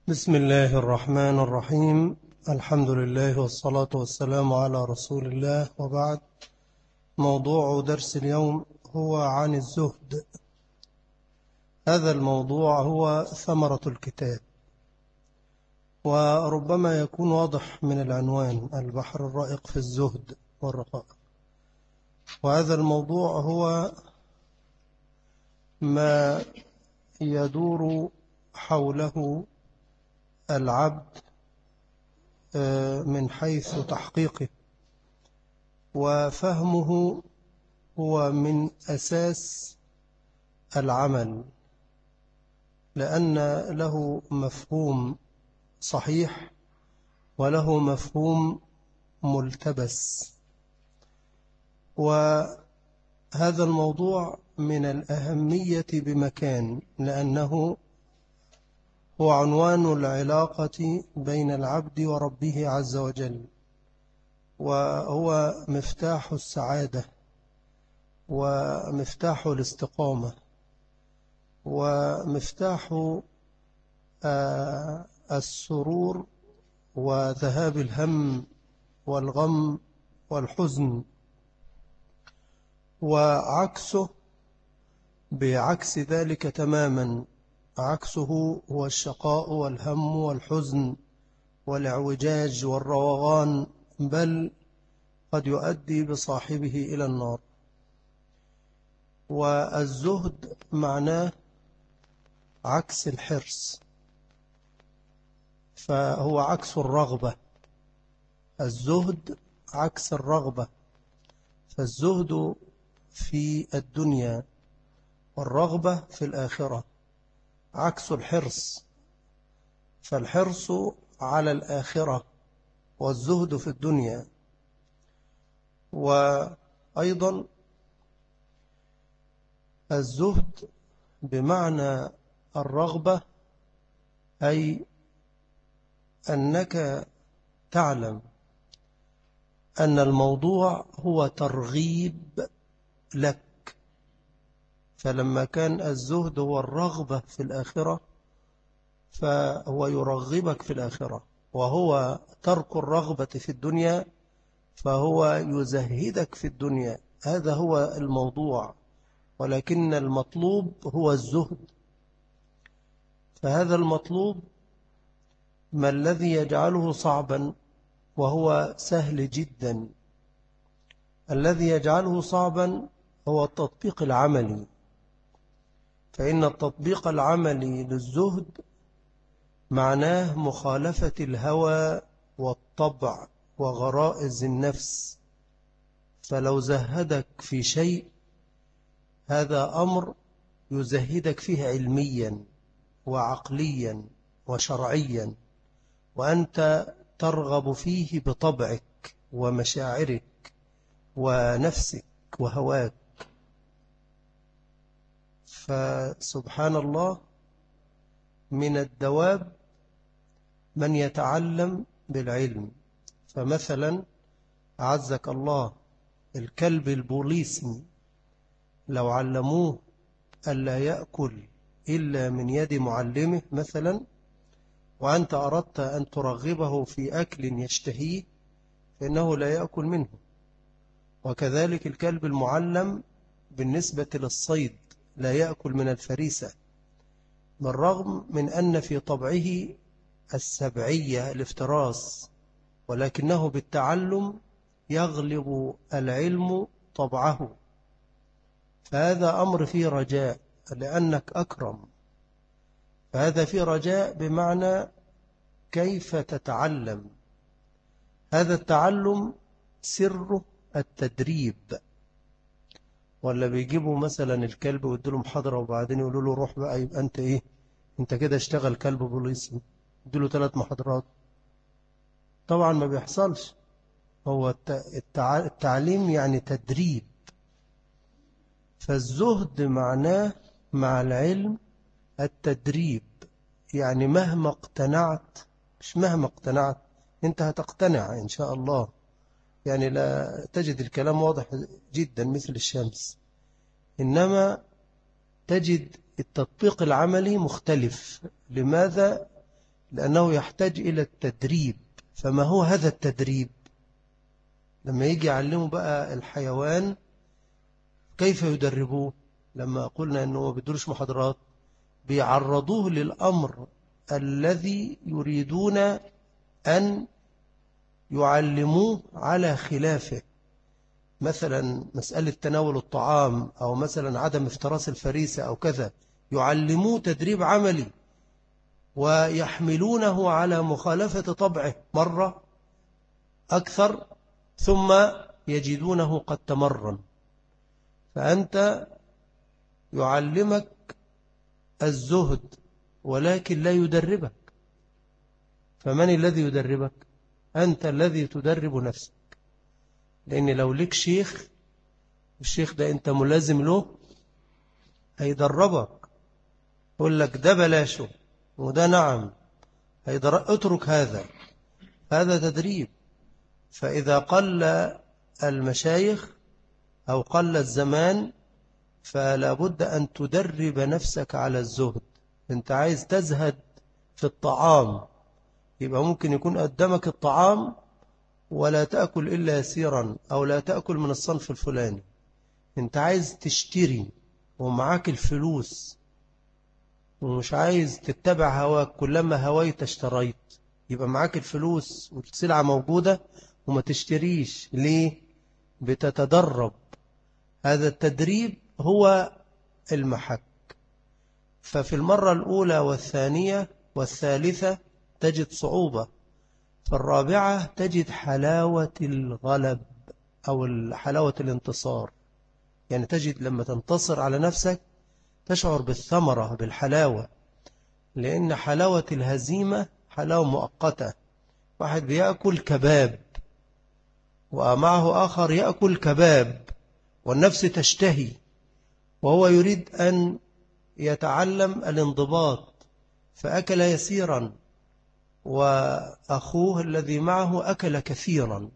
بسم الله الرحمن الرحيم. الحمد لله والصلاة والسلام على رسول الله، وبعد. موضوع درس اليوم هو عن الزهد. هذا الموضوع هو ثمرة الكتاب، وربما يكون واضح من العنوان: البحر الرائق في الزهد والرقائق. وهذا الموضوع هو ما يدور حوله العبد من حيث تحقيقه وفهمه، هو من أساس العمل، لأن له مفهوم صحيح وله مفهوم ملتبس. وهذا الموضوع من الأهمية بمكان، لأنه هو عنوان العلاقة بين العبد وربه عز وجل، وهو مفتاح السعادة ومفتاح الاستقامة ومفتاح السرور وذهاب الهم والغم والحزن. وعكسه بعكس ذلك تماما، عكسه هو الشقاء والهم والحزن والاعوجاج والروغان، بل قد يؤدي بصاحبه إلى النار. والزهد معناه عكس الحرص، فهو عكس الرغبة. الزهد عكس الرغبة، فالزهد في الدنيا والرغبة في الآخرة، عكس الحرص، فالحرص على الآخرة والزهد في الدنيا. وأيضا الزهد بمعنى الرغبة، أي أنك تعلم أن الموضوع هو ترغيب لك، فلما كان الزهد هو الرغبة في الآخرة فهو يرغبك في الآخرة، وهو ترك الرغبة في الدنيا فهو يزهدك في الدنيا. هذا هو الموضوع، ولكن المطلوب هو الزهد. فهذا المطلوب ما الذي يجعله صعبا وهو سهل جدا؟ الذي يجعله صعبا هو التطبيق العملي، فإن التطبيق العملي للزهد معناه مخالفة الهوى والطبع وغرائز النفس. فلو زهدك في شيء، هذا أمر يزهدك فيه علميا وعقليا وشرعيا، وأنت ترغب فيه بطبعك ومشاعرك ونفسك وهواك. فسبحان الله، من الدواب من يتعلم بالعلم. فمثلا أعزك الله، الكلب البوليسي لو علموه ألا يأكل إلا من يد معلمه مثلا، وأنت أردت أن ترغبه في أكل يشتهيه، فإنه لا يأكل منه. وكذلك الكلب المعلم بالنسبة للصيد لا يأكل من الفريسة، بالرغم من أن في طبعه السبعية الافتراس، ولكنه بالتعلم يغلب العلم طبعه. فهذا أمر فيه رجاء لأنك أكرم، فهذا فيه رجاء بمعنى كيف تتعلم. هذا التعلم سره التدريب. ولا بيجيبوا مثلا الكلب ويديله محاضرة وبعدين يقولوا له روح بقى، يبقى أنت إيه؟ أنت كده اشتغل كلب بوليسي، يديله 3 محاضرات. طبعا ما بيحصلش. هو التعليم يعني تدريب. فالزهد معناه مع العلم التدريب، يعني مهما اقتنعت، مش مهما اقتنعت، انت هتقتنع إن شاء الله، يعني لا تجد الكلام واضح جدا مثل الشمس، إنما تجد التطبيق العملي مختلف. لماذا؟ لأنه يحتاج إلى التدريب. فما هو هذا التدريب؟ لما يجي يعلموا بقى الحيوان كيف يدربوه، لما قلنا أنه ما بيدروش محاضرات، بيعرضوه للأمر الذي يريدون أن يعلموه على خلافه. مثلا مسألة تناول الطعام، أو مثلا عدم افتراس الفريسة أو كذا، يعلموه تدريب عملي ويحملونه على مخالفة طبعه مرة أكثر، ثم يجدونه قد تمرن. فأنت يعلمك الزهد ولكن لا يدربك. فمن الذي يدربك؟ أنت الذي تدرب نفسك. لأن لو لك شيخ، الشيخ ده أنت ملازم له، هيدربك، يقول لك ده بلاشه وده نعم، اترك هذا. هذا تدريب. فإذا قل المشايخ أو قل الزمان فلا بد أن تدرب نفسك على الزهد. أنت عايز تزهد في الطعام، يبقى ممكن يكون قدامك الطعام ولا تأكل إلا يسيرا، أو لا تأكل من الصنف الفلاني. أنت عايز تشتري ومعاك الفلوس ومش عايز تتبع هواك، كلما هويت اشتريت. يبقى معاك الفلوس والسلعة موجودة وما تشتريش ليه؟ بتتدرب. هذا التدريب هو المحك. ففي المرة الأولى والثانية والثالثة تجد صعوبة، في الرابعة تجد حلاوة الغلب أو حلاوة الانتصار. يعني تجد لما تنتصر على نفسك تشعر بالثمرة، بالحلاوة. لأن حلاوة الهزيمة حلاوة مؤقتة. واحد بيأكل كباب ومعه آخر يأكل كباب والنفس تشتهي، وهو يريد أن يتعلم الانضباط، فأكل يسيرا، وأخوه الذي معه أكل كثيرا،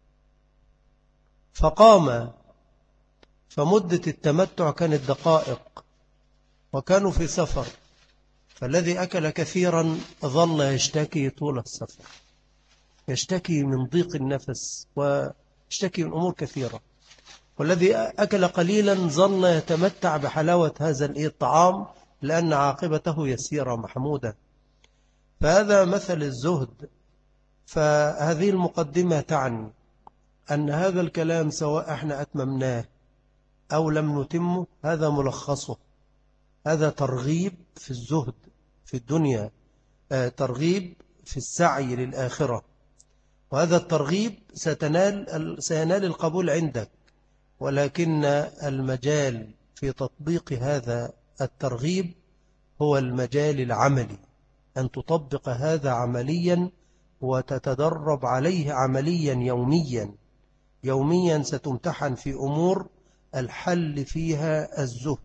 فقام. فمدة التمتع كانت دقائق وكانوا في سفر، فالذي أكل كثيرا ظل يشتكي طول السفر، يشتكي من ضيق النفس ويشتكي من أمور كثيرة. والذي أكل قليلا ظل يتمتع بحلاوة هذا الطعام لأن عاقبته يسيرة محمودة. فهذا مثل الزهد. فهذه المقدمة تعني أن هذا الكلام سواء احنا أتممناه أو لم نتمه، هذا ملخصه. هذا ترغيب في الزهد في الدنيا، ترغيب في السعي للآخرة. وهذا الترغيب سينال القبول عندك، ولكن المجال في تطبيق هذا الترغيب هو المجال العملي، أن تطبق هذا عمليا وتتدرب عليه عمليا يوميا. يوميا ستمتحن في أمور الحل فيها الزهد،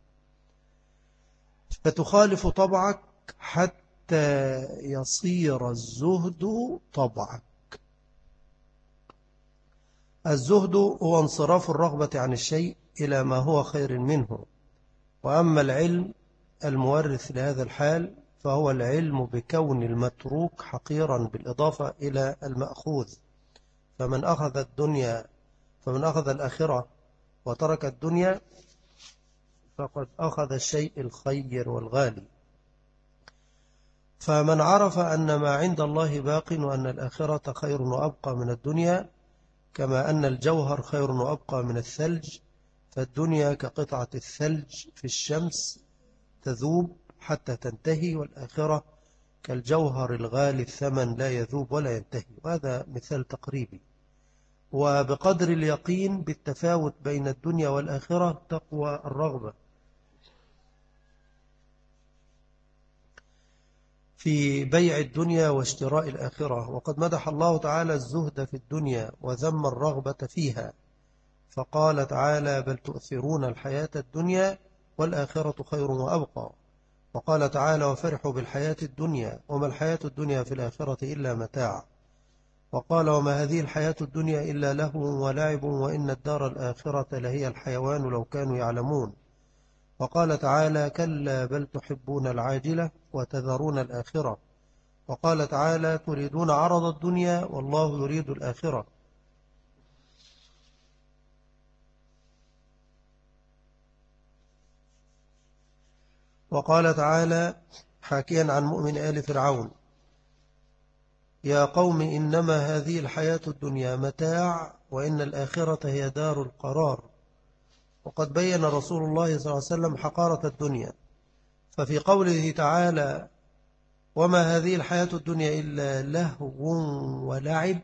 فتخالف طبعك حتى يصير الزهد طبعك. الزهد هو انصراف الرغبة عن الشيء إلى ما هو خير منه. وأما العلم المورث لهذا الحال فهو العلم بكون المتروك حقيرا بالإضافة إلى المأخوذ. فمن أخذ الآخرة وترك الدنيا فقد أخذ الشيء الخير والغالي. فمن عرف أن ما عند الله باق، وأن الآخرة خير وأبقى من الدنيا، كما أن الجوهر خير وأبقى من الثلج، فالدنيا كقطعة الثلج في الشمس تذوب حتى تنتهي، والآخرة كالجوهر الغالي الثمن لا يذوب ولا ينتهي. وهذا مثال تقريبي. وبقدر اليقين بالتفاوت بين الدنيا والآخرة تقوى الرغبة في بيع الدنيا واشتراء الآخرة. وقد مدح الله تعالى الزهد في الدنيا وذم الرغبة فيها، فقال تعالى: بل تؤثرون الحياة الدنيا والآخرة خير وأبقى. وقال تعالى: وفرحوا بالحياة الدنيا وما الحياة الدنيا في الآخرة إلا متاع. وقال: وما هذه الحياة الدنيا إلا لهو ولعب وإن الدار الآخرة لهي الحيوان لو كانوا يعلمون. وقال تعالى: كلا بل تحبون العاجلة وتذرون الآخرة وقال تعالى تريدون عرض الدنيا والله يريد الآخرة. وقال تعالى حاكيا عن مؤمن آل فرعون يا قوم إنما هذه الحياة الدنيا متاع وإن الآخرة هي دار القرار. وقد بين رسول الله صلى الله عليه وسلم حقارة الدنيا، ففي قوله تعالى وما هذه الحياة الدنيا إلا لهو ولعب،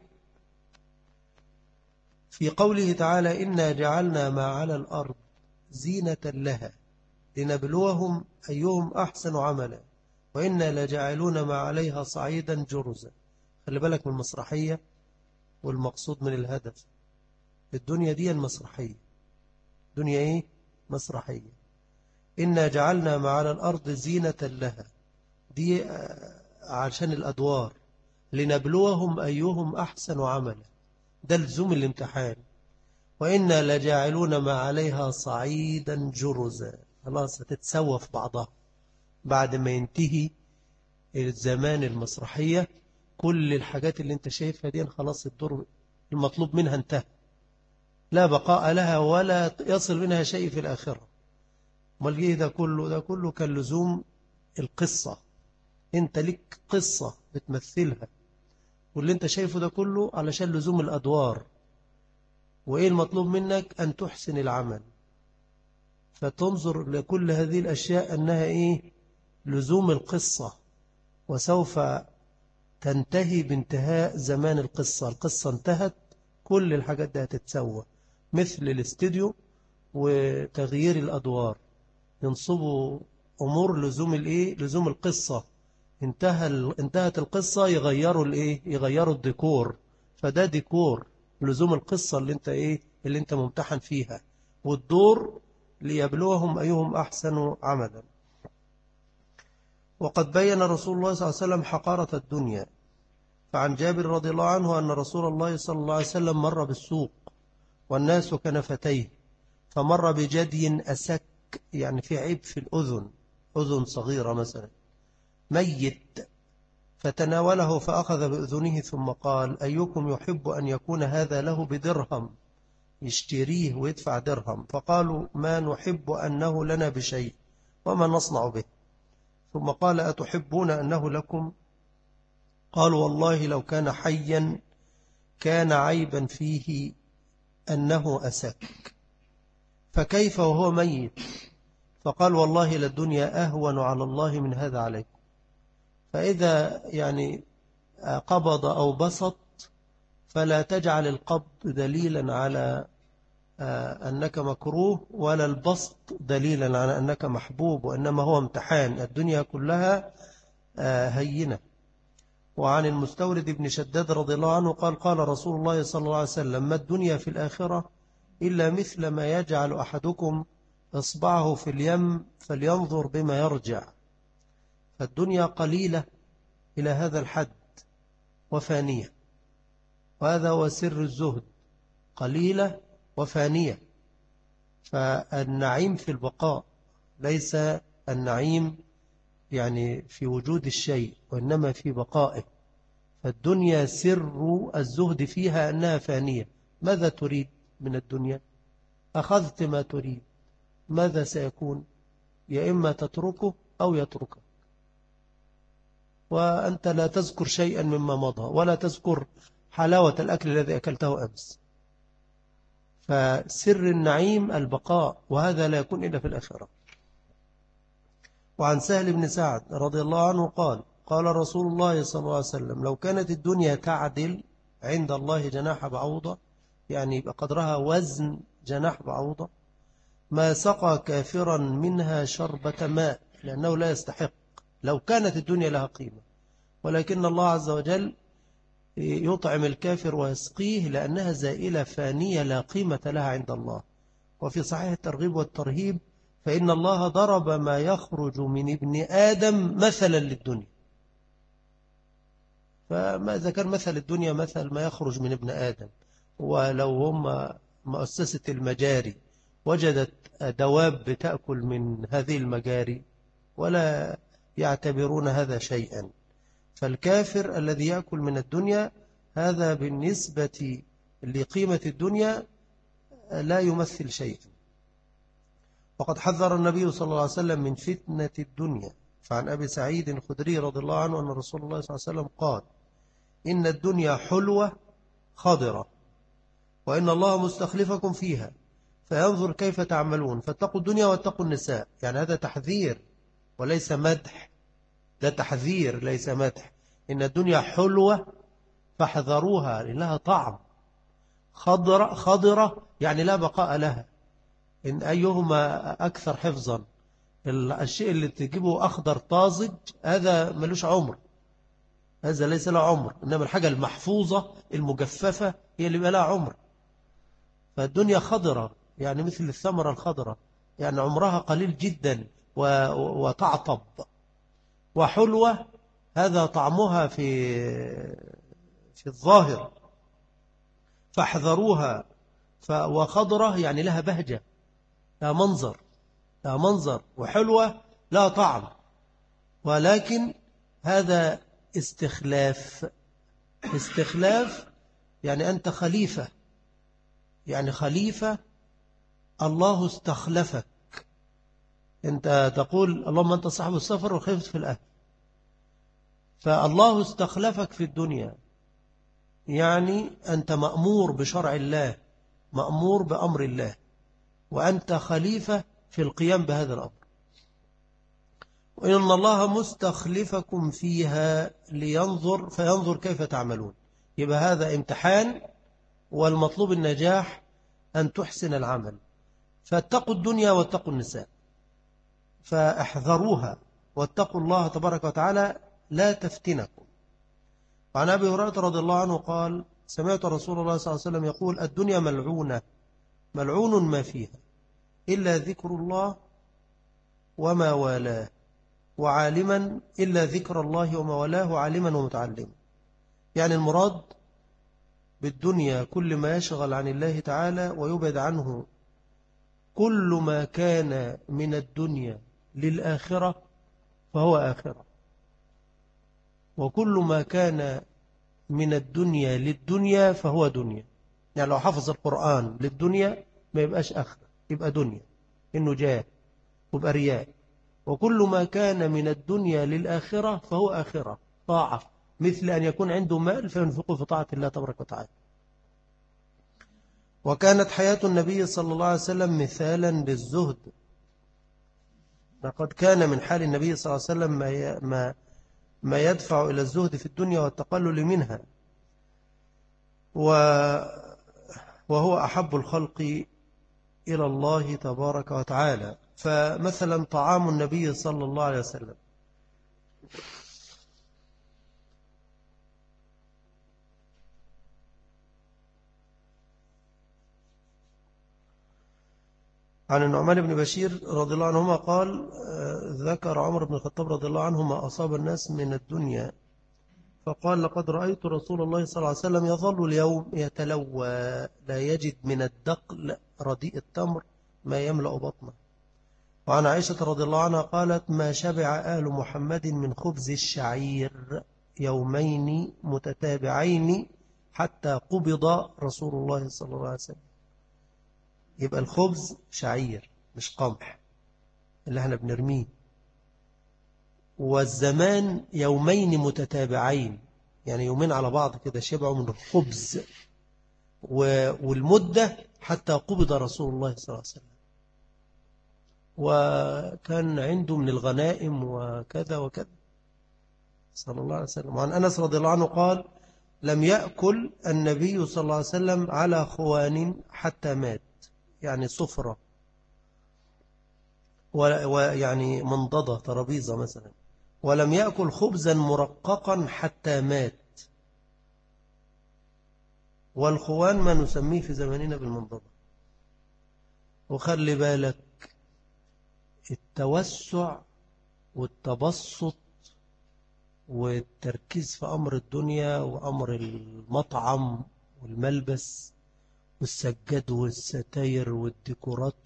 في قوله تعالى إنا جعلنا ما على الأرض زينة لها لنبلوهم أيهم أحسن عملا وإنا لجعلون ما عليها صعيدا جرزا. خلي بالك من المسرحية والمقصود من الهدف. الدنيا دي المسرحية، دنيا إيه؟ مسرحية. إنا جعلنا ما على الأرض زينة لها، دي عشان الأدوار، لنبلوهم أيهم أحسن عملا، ده لزوم الامتحان. وإنا لجاعلون ما عليها صعيدا جرزا، خلاص هتتسوى في بعضها بعد ما ينتهي الزمان المسرحية. كل الحاجات اللي انت شايفها دي خلاص الدور المطلوب منها انتهى، لا بقاء لها ولا يصل منها شيء في الآخرة. والجيه ده كله كان لزوم القصة. انت لك قصة بتمثلها، واللي انت شايفه ده كله علشان لزوم الأدوار. وإيه المطلوب منك؟ أن تحسن العمل، فتنظر لكل هذه الأشياء أنها إيه؟ لزوم القصة، وسوف تنتهي بانتهاء زمان القصة. القصة انتهت، كل الحاجات دي هتتسوى، مثل الاستوديو وتغيير الأدوار، ينصبوا أمور لزوم الإيه؟ لزوم القصة. انتهت القصة يغيروا الإيه؟ يغيروا الديكور، فده ديكور لزوم القصة اللي انت إيه؟ اللي انت ممتحن فيها، والدور ليبلوهم أيهم أحسن عملا. وقد بين رسول الله صلى الله عليه وسلم حقارة الدنيا، فعن جابر رضي الله عنه أن رسول الله صلى الله عليه وسلم مر بالسوق والناس كنفتيه، فمر بجدي أسك، يعني في عيب في الأذن، أذن صغيرة مثلا، ميت، فتناوله فأخذ بأذنه ثم قال أيكم يحب أن يكون هذا له بدرهم، يشتريه ويدفع درهم؟ فقالوا ما نحب أنه لنا بشيء وما نصنع به. ثم قال أتحبون أنه لكم؟ قالوا والله لو كان حيا كان عيبا فيه أنه أسك، فكيف وهو ميت؟ فقال والله للدنيا أهون على الله من هذا عليكم. فإذا يعني قبض أو بسط فلا تجعل القبض دليلا على أنك مكروه، ولا البسط دليلا على أنك محبوب، وإنما هو امتحان. الدنيا كلها هينة. وعن المستورد بن شداد رضي الله عنه قال قال رسول الله صلى الله عليه وسلم ما الدنيا في الآخرة إلا مثل ما يجعل أحدكم إصبعه في اليم فلينظر بما يرجع. فالدنيا قليلة إلى هذا الحد وفانية، وهذا هو سر الزهد، قليلة وفانية. فالنعيم في البقاء، ليس النعيم يعني في وجود الشيء، وإنما في بقائه. فالدنيا سر الزهد فيها أنها فانية. ماذا تريد من الدنيا؟ أخذت ما تريد، ماذا سيكون؟ يا إما تتركه أو يتركه، وأنت لا تذكر شيئا مما مضى، ولا تذكر حلاوة الأكل الذي أكلته أمس. فسر النعيم البقاء، وهذا لا يكون إلا في الآخرة. وعن سهل بن سعد رضي الله عنه قال قال رسول الله صلى الله عليه وسلم لو كانت الدنيا تعدل عند الله جناح بعوضة، يعني يبقى قدرها وزن جناح بعوضة، ما سقى كافرا منها شربة ماء، لأنه لا يستحق لو كانت الدنيا لها قيمة. ولكن الله عز وجل يطعم الكافر ويسقيه لأنها زائلة فانية لا قيمة لها عند الله. وفي صحيح الترغيب والترهيب فإن الله ضرب ما يخرج من ابن آدم مثلا للدنيا. فماذا كان مثل الدنيا مثل ما يخرج من ابن آدم؟ ولو هم مؤسسة المجاري وجدت دواب بتأكل من هذه المجاري ولا يعتبرون هذا شيئا. فالكافر الذي يأكل من الدنيا هذا بالنسبة لقيمة الدنيا لا يمثل شيء. وقد حذر النبي صلى الله عليه وسلم من فتنة الدنيا. فعن أبي سعيد الخدري رضي الله عنه أن رسول الله صلى الله عليه وسلم قال: إن الدنيا حلوة خضرة، وإن الله مستخلفكم فيها فينظر كيف تعملون، فاتقوا الدنيا واتقوا النساء. يعني هذا تحذير وليس مدح، ده تحذير ليس مدح. إن الدنيا حلوة فاحذروها لها طعم، خضرة يعني لا بقاء لها. إن أيهما أكثر حفظا، الشيء اللي تجيبه أخضر طازج هذا ملوش عمر، هذا ليس له عمر، إنما الحاجة المحفوظة المجففة هي اللي بقى لها عمر. فالدنيا خضرة يعني مثل الثمرة الخضرة، يعني عمرها قليل جدا وتعطب. وحلوة هذا طعمها في الظاهر، فاحذروها. وخضرة يعني لها بهجة، لها منظر، وحلوة لا طعم. ولكن هذا استخلاف يعني أنت خليفة، يعني خليفة الله استخلفك. أنت تقول اللهم أنت صاحب السفر وخلفت في الأهل، فالله استخلفك في الدنيا، يعني أنت مأمور بشرع الله، مأمور بأمر الله، وأنت خليفة في القيام بهذا الأمر. وإن الله مستخلفكم فيها فينظر كيف تعملون. يبقى هذا امتحان، والمطلوب النجاح أن تحسن العمل. فاتقوا الدنيا واتقوا النساء، فاحذروها واتقوا الله تبارك وتعالى لا تفتنكم. وعن أبي هريرة رضي الله عنه قال: سمعت رسول الله صلى الله عليه وسلم يقول: الدنيا ملعونة، ملعون ما فيها إلا ذكر الله وما والاه، وعالما إلا ذكر الله وما والاه، وعالما ومتعلما. يعني المراد بالدنيا كل ما يشغل عن الله تعالى ويبعد عنه كل ما كان من الدنيا للآخرة فهو آخرة، وكل ما كان من الدنيا للدنيا فهو دنيا. يعني لو حفظ القرآن للدنيا ما يبقاش آخرة، يبقى دنيا، إنه جاه ويبقى رياء. وكل ما كان من الدنيا للآخرة فهو آخرة، طاعة، مثل أن يكون عنده مال فينفقه في طاعة الله تبارك وتعالى. وكانت حياة النبي صلى الله عليه وسلم مثالا للزهد. لقد كان من حال النبي صلى الله عليه وسلم ما يدفع إلى الزهد في الدنيا والتقلل منها، وهو أحب الخلق إلى الله تبارك وتعالى. فمثلا طعام النبي صلى الله عليه وسلم عن النعمان بن بشير رضي الله عنهما قال: ذكر عمر بن الخطاب رضي الله عنه ما أصاب الناس من الدنيا، فقال: لقد رأيت رسول الله صلى الله عليه وسلم يظل اليوم يتلوى لا يجد من الدقل رديء التمر ما يملأ بطنه. وعن عائشة رضي الله عنها قالت: ما شبع آل محمد من خبز الشعير يومين متتابعين حتى قبض رسول الله صلى الله عليه وسلم. يبقى الخبز شعير مش قمح اللي احنا بنرميه، والزمان يومين متتابعين، يعني يومين على بعض كده شبعوا من الخبز، والمدة حتى قبض رسول الله صلى الله عليه وسلم. وكان عنده من الغنائم وكذا وكذا صلى الله عليه وسلم. وعن أنس رضي الله عنه قال: لم يأكل النبي صلى الله عليه وسلم على خوان حتى مات، يعني صفرة ويعني منضدة ترابيزة مثلا. ولم يأكل خبزا مرققا حتى مات، والخوان ما نسميه في زماننا بالمنضدة. وخلي بالك التوسع والتبسط والتركيز في أمر الدنيا وأمر المطعم والملبس والسجاد والستاير والديكورات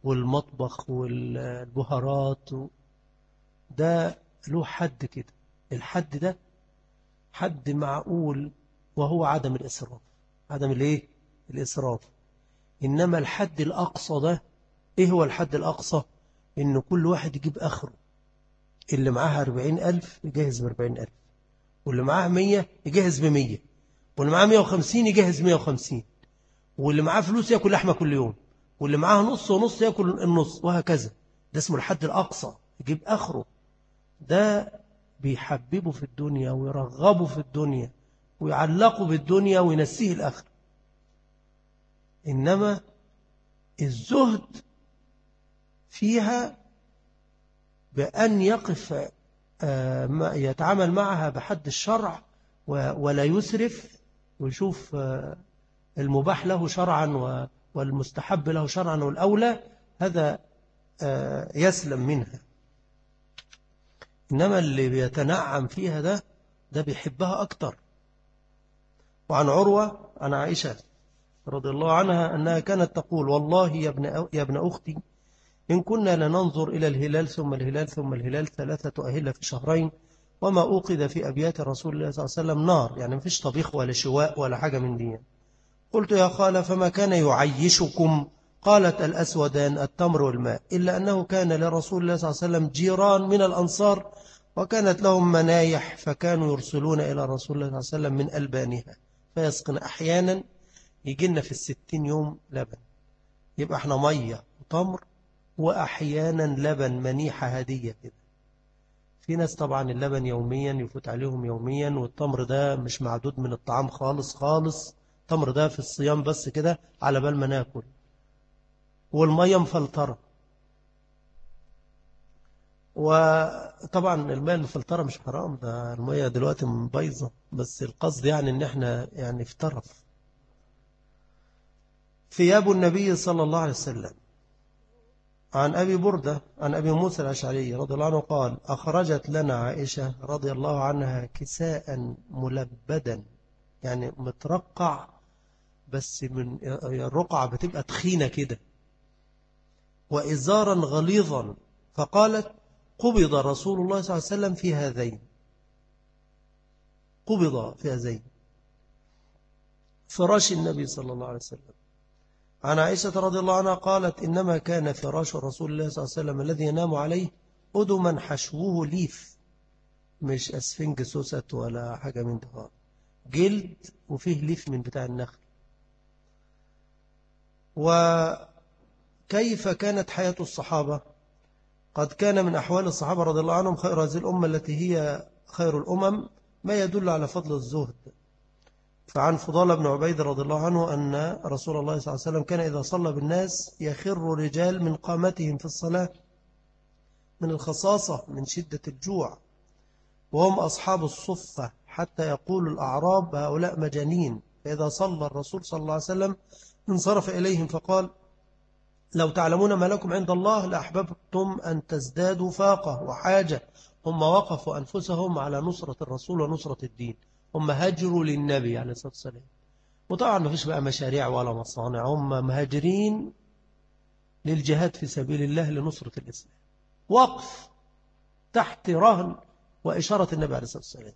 والمطبخ والبهارات، ده له حد كده. الحد ده حد معقول، وهو عدم الإسراف. عدم الايه؟ الإسراف. إنما الحد الأقصى ده، إيه هو الحد الأقصى؟ إن كل واحد يجيب آخره. اللي معاه 40,000 يجهز ب40,000، واللي معاه 100 يجهز ب100، واللي معاه 150 يجهز 150، واللي معاه فلوس يأكل لحمة كل يوم، واللي معاه نص ونص يأكل النص، وهكذا. ده اسمه الحد الأقصى، يجيب آخره. ده بيحببه في الدنيا ويرغبه في الدنيا ويعلقه بالدنيا وينسيه الآخر. إنما الزهد فيها بأن يقف يتعامل معها بحد الشرع ولا يسرف، ويشوف المباح له شرعا والمستحب له شرعا والأولى، هذا يسلم منها. إنما اللي بيتنعم فيها ده بيحبها أكتر. وعن عروة عن عائشة رضي الله عنها أنها كانت تقول: والله يا ابن أختي، إن كنا لننظر إلى الهلال ثم الهلال ثم الهلال 3 أهلة في شهرين، وما أوقد في أبيات رسول الله صلى الله عليه وسلم نار، يعني مفيش طبيخ ولا شواء ولا حاجة من دي. قلت: يا خالة، فما كان يعيشكم؟ قالت: الأسودان، التمر والماء، إلا أنه كان لرسول الله صلى الله عليه وسلم جيران من الأنصار، وكانت لهم منايح، فكانوا يرسلون إلى رسول الله صلى الله عليه وسلم من ألبانها فيسقن. أحيانا يجي لنا في 60 يوم لبن، يبقى احنا مية وتمر، وأحيانا لبن منيحة هدية كده. في ناس طبعا اللبن يوميا يفوت عليهم يوميا، والتمر ده مش معدود من الطعام خالص خالص. التمر ده في الصيام بس كده على بال ما ناكل. والمية مفلترة، وطبعا المية المفلترة مش حرام، ده المية دلوقتي بايظة، بس القصد يعني ان احنا يعني في طرف. ثياب النبي صلى الله عليه وسلم. عن أبي بردة عن أبي موسى الأشعري رضي الله عنه قال: أخرجت لنا عائشة رضي الله عنها كساء ملبدا، يعني مترقع، بس من الرقعة بتبقى تخينة كده، وإزارا غليظا، فقالت: قبض رسول الله صلى الله عليه وسلم في هذين. قبض في هذين فراش النبي صلى الله عليه وسلم. عن عائشة رضي الله عنها قالت: إنما كان فراش رسول الله صلى الله عليه وسلم الذي ينام عليه أدما حشوه ليف، مش أسفنج سوست ولا حاجة من ده، جلد وفيه ليف من بتاع النخل. وكيف كانت حياة الصحابة؟ قد كان من أحوال الصحابة رضي الله عنهم خير هذه الأمة التي هي خير الأمم ما يدل على فضل الزهد. فعن فضال بن عبيد رضي الله عنه أن رسول الله صلى الله عليه وسلم كان إذا صلى بالناس يخر رجال من قامتهم في الصلاة من الخصاصة من شدة الجوع، وهم أصحاب الصفة، حتى يقول الأعراب: هؤلاء مجانين. فإذا صلى الرسول صلى الله عليه وسلم انصرف إليهم فقال: لو تعلمون ما لكم عند الله لأحببتم أن تزدادوا فاقة وحاجة. هم وقفوا أنفسهم على نصرة الرسول ونصرة الدين، هم هاجروا للنبي عليه الصلاة والسلام. وطبعا ما فيش بقى مشاريع ولا مصانع، هم مهاجرين للجهاد في سبيل الله لنصرة الإسلام، وقف تحت رهن وإشارة النبي عليه الصلاة والسلام.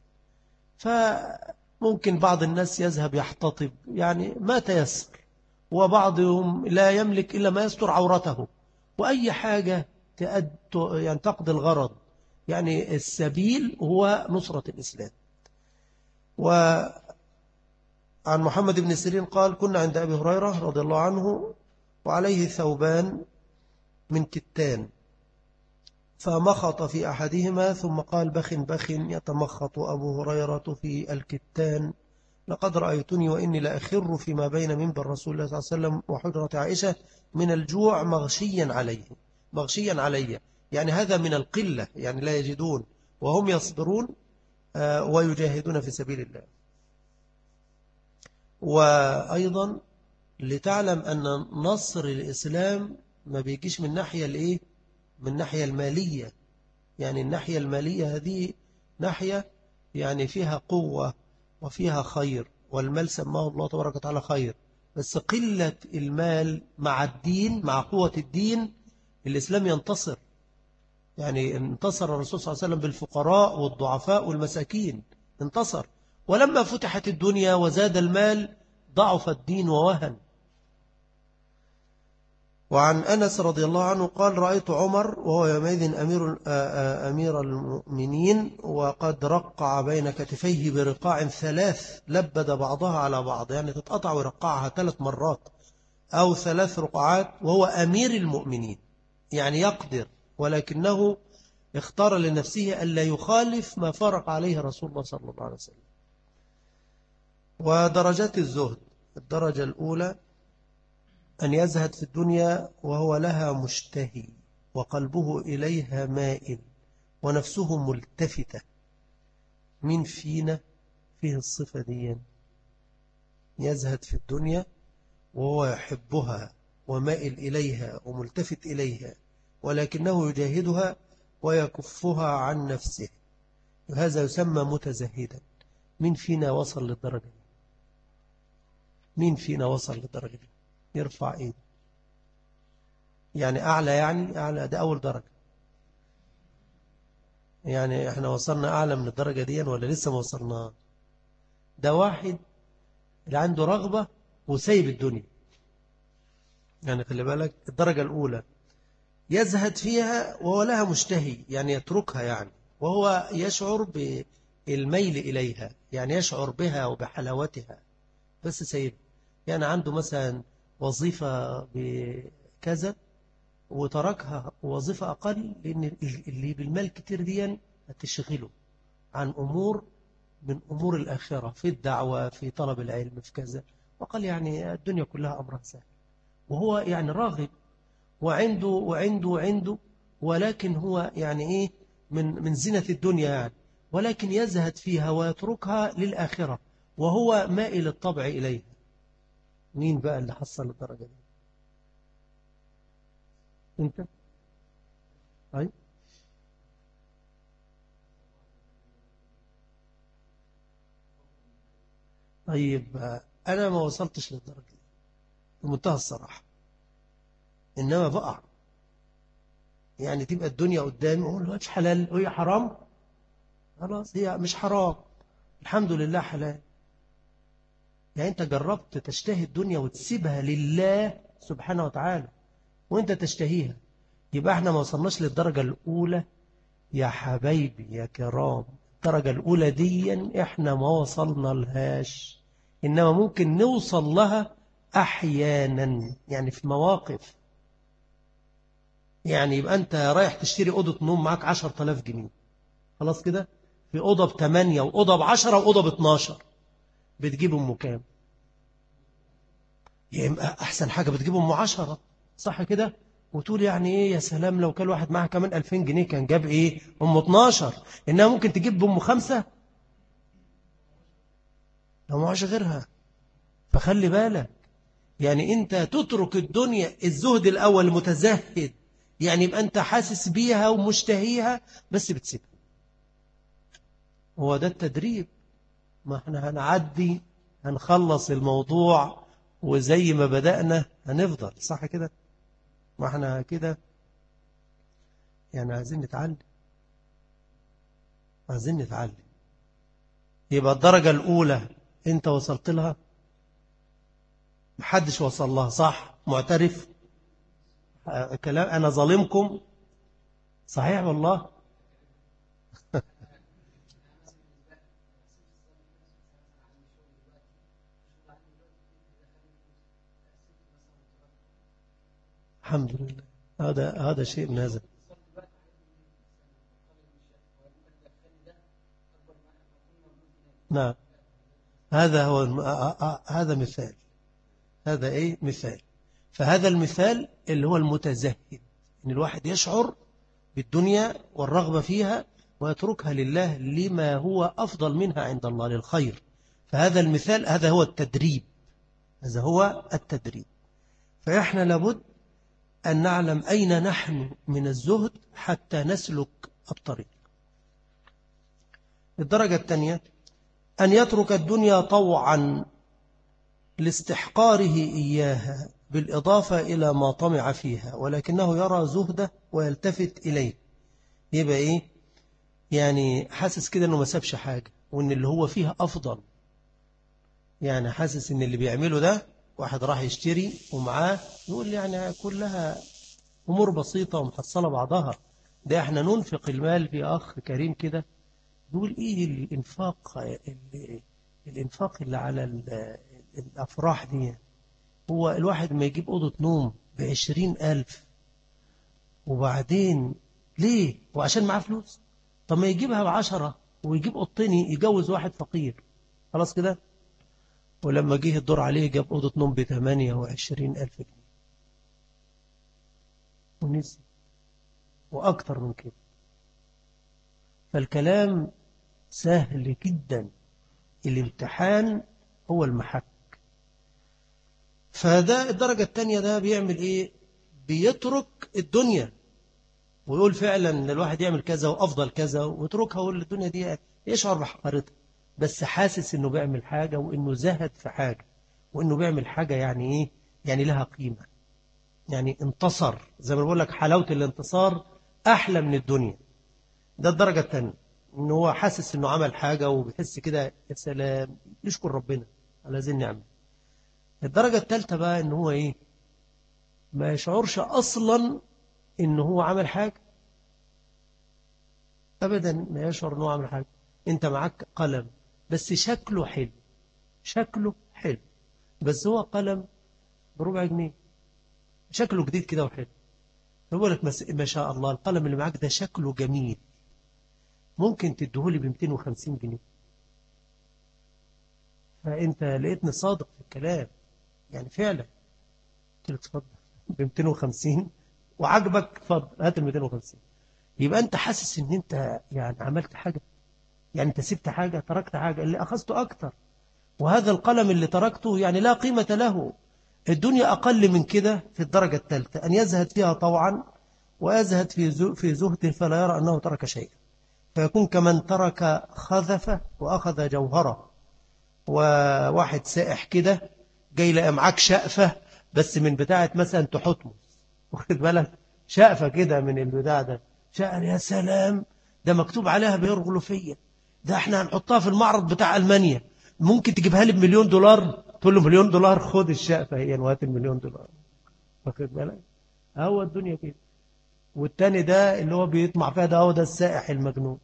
فممكن بعض الناس يذهب يحتطب، يعني ما تيسر، وبعضهم لا يملك إلا ما يستر عورته، وأي حاجة يعني تقضي الغرض. يعني السبيل هو نصرة الإسلام. وعن محمد بن سيرين قال: كنا عند أبي هريرة رضي الله عنه وعليه ثوبان من كتان، فمخط في أحدهما ثم قال: بخ بخ يتمخط أبو هريرة في الكتان، لقد رأيتني وإني لأخر فيما بين منبر رسول الله صلى الله عليه وسلم وحجرة عائشة من الجوع مغشيا عليه. مغشيا علي يعني هذا من القلة، يعني لا يجدون وهم يصبرون ويجاهدون في سبيل الله. وأيضا لتعلم أن نصر الإسلام ما بيجيش من ناحية الإيه؟ من ناحية المالية. يعني الناحية المالية هذه ناحية يعني فيها قوة وفيها خير، والمال سماه الله تبارك وتعالى خير، بس قلة المال مع الدين، مع قوة الدين، الإسلام ينتصر. يعني انتصر الرسول صلى الله عليه وسلم بالفقراء والضعفاء والمساكين، انتصر. ولما فتحت الدنيا وزاد المال ضعف الدين ووهن. وعن أنس رضي الله عنه قال: رأيت عمر وهو يومئذ أمير المؤمنين وقد رقع بين كتفيه برقاع 3 لبد بعضها على بعض، يعني تتقطع ويرقعها 3 مرات أو 3 رقعات، وهو أمير المؤمنين يعني يقدر، ولكنه اختار لنفسه ألا يخالف ما فرق عليه رسول الله صلى الله عليه وسلم. ودرجات الزهد: الدرجة الأولى أن يزهد في الدنيا وهو لها مشتهي وقلبه إليها مائل ونفسه ملتفتة. مين فينا فيه الصفة دي؟ يزهد في الدنيا وهو يحبها ومائل إليها وملتفت إليها، ولكنه يجاهدها ويكفها عن نفسه، وهذا يسمى متزهدا. مين فينا وصل للدرجة دي؟ مين فينا وصل للدرجة دي؟ يرفع ايده. يعني أعلى، يعني أعلى، ده أول درجة. يعني احنا وصلنا أعلى من الدرجة دي ولا لسه ما وصلنا؟ ده واحد اللي عنده رغبة وسيب الدنيا. يعني خلي بالك، الدرجة الأولى يزهد فيها وهو لها مشتهي، يعني يتركها، يعني وهو يشعر بالميل إليها، يعني يشعر بها وبحلاوتها، بس سيب. يعني عنده مثلا وظيفة بكذا وتركها وظيفة أقل، لأن اللي بالمال كتير دي هتشغله عن أمور من أمور الآخرة، في الدعوة، في طلب العلم، في كذا، وقال يعني الدنيا كلها أمرها سهل، وهو يعني راغب وعنده وعنده وعنده، ولكن هو يعني إيه من زينة الدنيا يعني، ولكن يزهد فيها ويتركها للآخرة وهو مائل الطبع إليها. مين بقى اللي حصل الدرجة دي؟ انت؟ طيب، طيب، انا ما وصلتش للدرجة دي بمنتهى الصراحة، انما بقع. يعني تبقى الدنيا قدامي اقول له مش حلال وهي حرام، خلاص هي مش حرام، الحمد لله حلال. يعني انت جربت تشتهي الدنيا وتسيبها لله سبحانه وتعالى وانت تشتهيها، يبقى احنا ما وصلناش للدرجة الأولى يا حبايبي يا كرام. الدرجة الأولى دي احنا ما وصلنا لهاش، إنما ممكن نوصل لها أحيانا، يعني في مواقف. يعني يبقى أنت رايح تشتري أوضة نوم معاك 10,000 جنيه، خلاص كده، في أوضة ب8 وأوضة ب10 وأوضة ب12، بتجيب أم كام؟ يبقى أحسن حاجة بتجيب أم 10، صح كده؟ وتقول يعني إيه يا سلام لو كان واحد معها كمان 2000 جنيه كان جاب إيه؟ أم 12. إنها ممكن تجيب بأم 5 لو معاش غيرها. فخلي بالك، يعني أنت تترك الدنيا. الزهد الأول متزهد، يعني يبقى أنت حاسس بيها ومشتهيها بس بتسيبها. هو ده التدريب. ما احنا هنعدي، هنخلص الموضوع وزي ما بدأنا هنفضل، صح كده؟ ما احنا كده يعني عايزين نتعلم، عايزين نتعلم. يبقى الدرجة الأولى أنت وصلت لها، محدش وصل لها، صح؟ معترف؟ كلام أنا ظالمكم؟ صحيح والله. الحمد لله. هذا شيء نازل. نعم، هذا هو هذا مثال. هذا إيه مثال. فهذا المثال اللي هو المتزهد، إن الواحد يشعر بالدنيا والرغبة فيها ويتركها لله لما هو أفضل منها عند الله للخير. فهذا المثال، هذا هو التدريب، هذا هو التدريب. فإحنا لابد أن نعلم أين نحن من الزهد حتى نسلك الطريق. الدرجة الثانية أن يترك الدنيا طوعا لاستحقاره إياها بالإضافة إلى ما طمع فيها، ولكنه يرى زهده ويلتفت إليه. يبقى إيه؟ يعني حاسس كده أنه ما سابش حاجة، وأن اللي هو فيها أفضل. يعني حاسس أن اللي بيعمله ده، واحد راح يشتري ومعاه يقول يعني كلها أمور بسيطة ومحصلة بعضها، ده احنا ننفق المال في أخ كريم كده يقول إيه الإنفاق اللي على الأفراح دي. هو الواحد ما يجيب أوضة نوم ب20,000، وبعدين ليه؟ وعشان معاه فلوس؟ طب ما يجيبها ب10 ويجيب أوضتين يجوز واحد فقير، خلاص كده. ولما جه الدور عليه جاب أوضة نوم ب28,000 جنيه ونسي، وأكتر من كده. فالكلام سهل جدا، الامتحان هو المحك. فده الدرجة التانية ده بيعمل إيه؟ بيترك الدنيا ويقول فعلا ان الواحد يعمل كذا وأفضل كذا ويتركها، ويقول الدنيا دي يشعر بحقارتها، بس حاسس انه بيعمل حاجة وانه زهد في حاجة وانه بيعمل حاجة يعني ايه؟ يعني لها قيمة، يعني انتصر. زي ما بقول لك حلاوة الانتصار أحلى من الدنيا. ده الدرجة الثانية، انه هو حاسس انه عمل حاجة وبيحس كده يا سلام، يشكر ربنا على هذه النعمة. الدرجة الثالثة بقى انه هو ايه؟ ما يشعرش اصلا انه هو عمل حاجة، أبدا ما يشعر أنه عمل حاجة. أنت معك قلم بس شكله حلو، شكله حلو، بس هو قلم ب4 جنيه، شكله جديد كده وحلو. يقول لك ما شاء الله القلم اللي معك ده شكله جميل، ممكن تديهولي ب250 جنيه. فأنت لقيتني صادق في الكلام، يعني فعلا قلت له اتفضل ب250 وعجبك، اتفضل هات ال250. يبقى أنت حاسس أن أنت يعني عملت حاجة، يعني أنت سبت حاجة، تركت حاجة، اللي أخذته أكتر. وهذا القلم اللي تركته يعني لا قيمة له. الدنيا أقل من كده في الدرجة الثالثة، أن يزهد فيها طوعا ويزهد في زهد فلا يرى أنه ترك شيئا، فيكون كمن ترك خذفة وأخذ جوهرة. وواحد سائح كده جاي لقى معاك شقفة بس من بتاعة مثلا تحتمس، واخد بالك، شقفة كده من البتاع ده، شقر يا سلام، ده مكتوب عليها بهيروغليفية، ده احنا هنحطها في المعرض بتاع ألمانيا، ممكن تجيبها لي ب1,000,000 دولار. تقول له 1,000,000 دولار، خد الشقفة هي وهات ال1,000,000 دولار، واخد بالك. هو الدنيا كده. والتاني ده اللي هو بيطمع فيها ده هو ده السائح المجنون.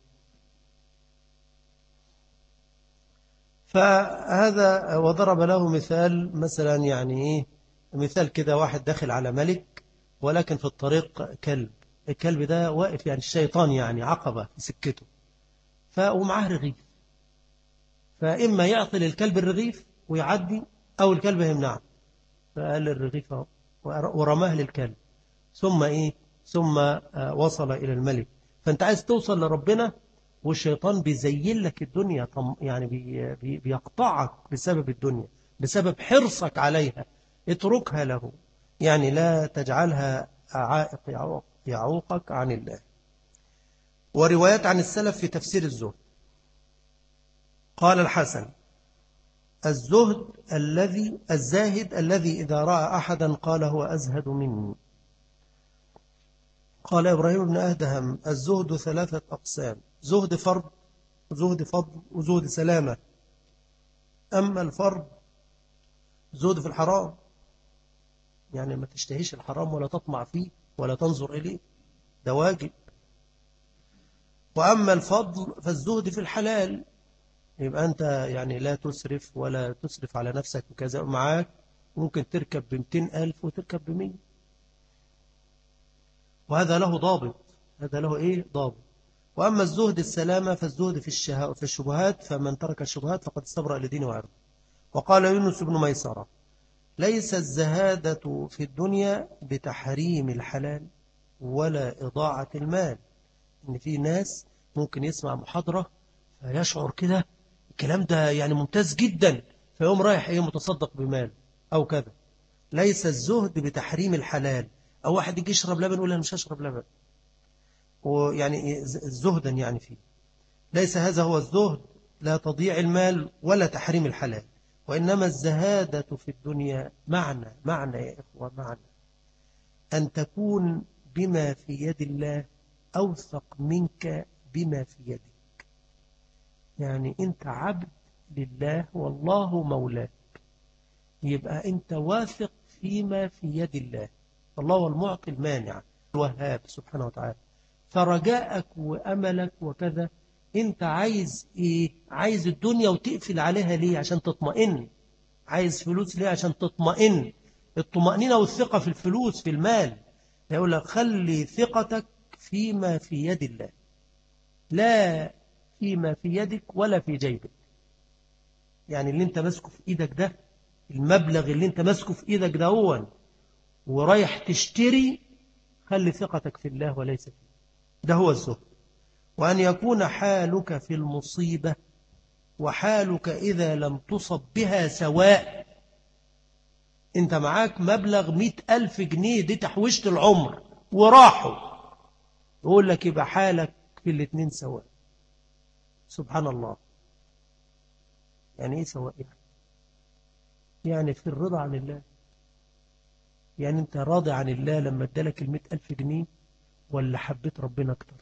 فهذا وضرب له مثال، مثلا يعني إيه؟ مثال كده، واحد داخل على ملك ولكن في الطريق كلب، الكلب ده واقف، يعني الشيطان يعني عقبة في سكته، ومعاه رغيف، فإما يعطي للكلب الرغيف ويعدي أو الكلب يمنعه، فقال الرغيف أهو ورماه للكلب. ثم إيه؟ ثم وصل إلى الملك. فأنت عايز توصل لربنا والشيطان بيزين لك الدنيا، يعني بيقطعك بسبب الدنيا، بسبب حرصك عليها. اتركها له، يعني لا تجعلها عائق يعوقك عن الله. وروايات عن السلف في تفسير الزهد. قال الحسن: الزاهد الذي إذا رأى أحدا قال هو أزهد مني. قال إبراهيم بن أهدهم: الزهد 3 أقسام: زهد فرض، وزهد فضل، وزهد سلامة. أما الفرض زهد في الحرام، يعني ما تشتهيش الحرام ولا تطمع فيه ولا تنظر إليه، ده واجب. وأما الفضل فالزهد في الحلال، يبقى أنت يعني لا تسرف ولا تسرف على نفسك وكذا، معاك ممكن تركب ب200,000 وتركب ب100، وهذا له ضابط، هذا له إيه؟ ضابط. وأما الزهد السلامة فالزهد في الشبهات، فمن ترك الشبهات فقد استبرأ لدينه وعرضه. وقال يونس بن ميسرة: ليس الزهادة في الدنيا بتحريم الحلال ولا إضاعة المال. إن في ناس ممكن يسمع محاضرة فيشعر كده الكلام ده يعني ممتاز جدا، فيقوم رايح إيه؟ متصدق بمال أو كذا. ليس الزهد بتحريم الحلال، أو واحد يجي يشرب لبن يقول أنا مش هشرب لبن، ويعني زهدا يعني فيه. ليس هذا هو الزهد، لا تضييع المال ولا تحريم الحلال، وإنما الزهادة في الدنيا معنى يا إخوة، معنى أن تكون بما في يد الله أوثق منك بما في يدك. يعني أنت عبد لله والله مولاك، يبقى أنت واثق فيما في يد الله. الله هو المعطي المانع الوهاب سبحانه وتعالى. فرجاءك وأملك وكذا، أنت عايز إيه؟ عايز الدنيا وتقفل عليها ليه؟ عشان تطمئن. عايز فلوس ليه؟ عشان تطمئن. الطمأنينة والثقة في الفلوس، في المال. يقول لك خلي ثقتك فيما في يد الله، لا فيما في يدك ولا في جيبك. يعني اللي انت ماسكه في ايدك ده، المبلغ اللي انت ماسكه في ايدك ده هو ورايح تشتري، خلي ثقتك في الله وليس فيه. ده هو الزهد. وأن يكون حالك في المصيبة وحالك إذا لم تصب بها سواء. انت معاك مبلغ 100,000 جنيه، دي تحويشة العمر وراحوا، يقول لك يبقى حالك في الاثنين سواء. سبحان الله. يعني ايه سواء؟ يعني في الرضا عن الله. يعني انت راضي عن الله لما ادالك 100,000 جنيه ولا حبيت ربنا اكتر؟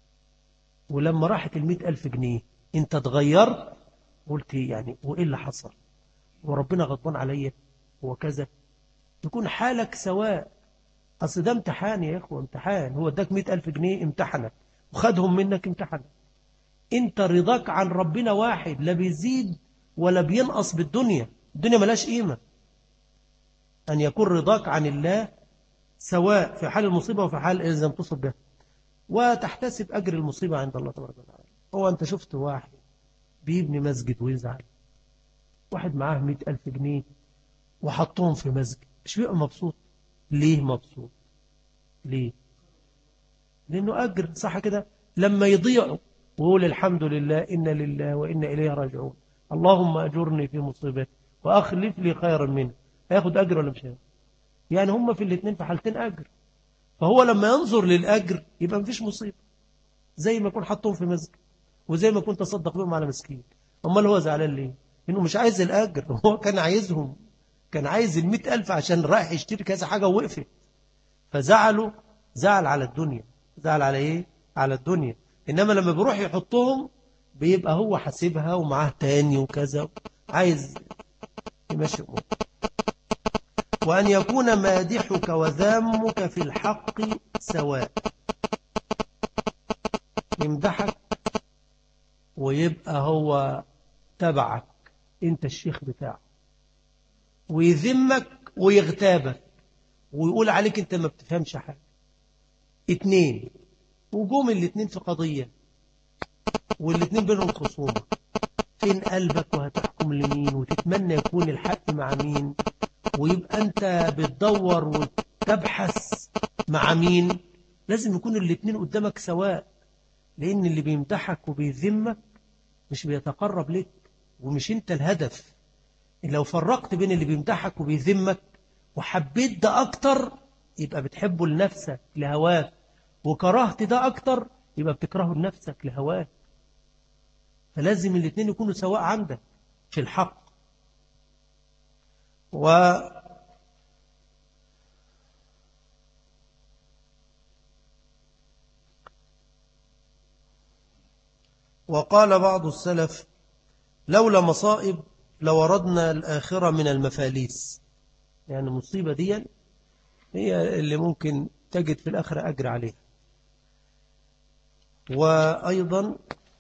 ولما راحت 100,000 جنيه انت اتغيرت، قلت يعني وايه اللي حصل؟ وربنا غضبان عليا وكذا. يكون حالك سواء. أصل ده امتحان يا إخوة، امتحان. هو اداك 100,000 جنيه امتحنك وخدهم منك امتحنك. انت رضاك عن ربنا واحد، لا بيزيد ولا بينقص بالدنيا. الدنيا ملاش قيمة. أن يكون رضاك عن الله سواء في حال المصيبة وفي حال إذا لم تصب بها، وتحتسب أجر المصيبة عند الله تبارك وتعالى. هو أنت شفت واحد بيبني مسجد ويزعل؟ واحد معاه 100,000 جنيه وحطهم في مسجد، مش بيبقى مبسوط؟ ليه مبسوط؟ ليه؟ لأنه أجر، صح كده؟ لما يضيعوا ويقول الحمد لله إن لله وإن إليه راجعون، اللهم أجرني في مصيبتي وأخلف لي خيرا منه، هياخد أجر ولا مش هياخد؟ يعني هم في الاثنين في حالتين أجر. فهو لما ينظر للأجر يبقى مفيش مصيبة، زي ما يكون حطهم في مسجد وزي ما كنت تصدق بهم على مسكين. أمال هو زعلان ليه؟ إنه مش عايز الأجر، هو كان عايزهم، كان عايز 100,000 عشان رايح يشتري كذا حاجة ووقفت. فزعلوا، زعل على الدنيا. زعل على إيه؟ على الدنيا. إنما لما بيروح يحطهم بيبقى هو حاسبها ومعاه تاني وكذا، عايز يمشي أمور. وأن يكون مادحك وذامك في الحق سواء. يمدحك ويبقى هو تبعك، انت الشيخ بتاعه، ويذمك ويغتابك ويقول عليك انت ما بتفهمش حاجة. اتنين وجوم الاتنين في قضية والاتنين بينهم خصومة، فين قلبك وهتحكم لمين وتتمنى يكون الحق مع مين؟ ويبقى أنت بتدور وتبحث مع مين؟ لازم يكون الاتنين قدامك سواء. لأن اللي بيمدحك وبيذمك مش بيتقرب لك، ومش أنت الهدف. لو فرقت بين اللي بيمدحك وبيذمك وحبيت ده أكتر يبقى بتحبه لنفسك لهواك، وكرهت ده أكتر يبقى بتكرهه لنفسك لهواك. فلازم الاتنين يكونوا سواء عندك في الحق. وقال بعض السلف لولا مصائب لوردنا الآخرة من المفاليس. يعني المصيبة دي هي اللي ممكن تجد في الآخرة أجر عليها. وأيضا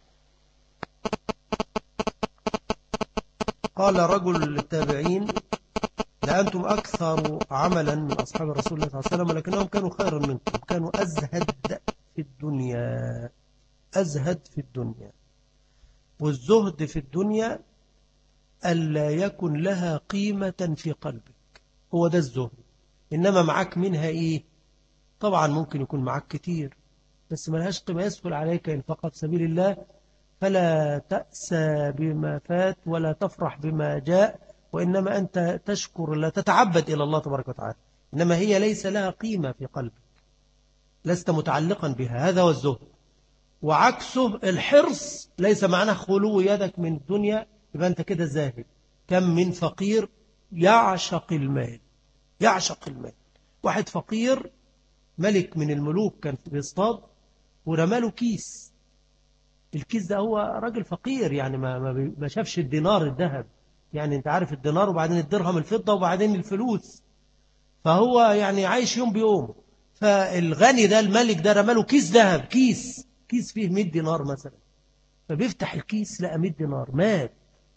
قال رجل للتابعين لأنتم أكثر عملا من أصحاب رسول الله صلى الله عليه وسلم ولكنهم كانوا خيرا منكم، كانوا أزهد في الدنيا. أزهد في الدنيا. والزهد في الدنيا ألا يكن لها قيمة في قلبك، هو ده الزهد. إنما معك منها إيه؟ طبعا ممكن يكون معك كتير بس ما لهاش قيمة، يسهل عليك إنفاقها في سبيل الله، فلا تأسى بما فات ولا تفرح بما جاء، وإنما أنت تشكر، لا تتعبد إلى الله تبارك وتعالى. إنما هي ليس لها قيمة في قلبك، لست متعلقا بها، هذا هو الزهد. وعكسه الحرص، ليس معناه خلو يدك من الدنيا يبقى أنت كده زاهد. كم من فقير يعشق المال، يعشق المال. واحد فقير ملك من الملوك كان بيصطاد، ورماله كيس. الكيس ده هو راجل فقير، يعني ما شافش الدينار الذهب، يعني انت عارف الدينار وبعدين الدرهم الفضة وبعدين الفلوس، فهو يعني عايش يوم بيوم. فالغني ده الملك ده رماله كيس ذهب، كيس فيه 100 دينار مثلا، فبيفتح الكيس لقى 100 دينار، مات،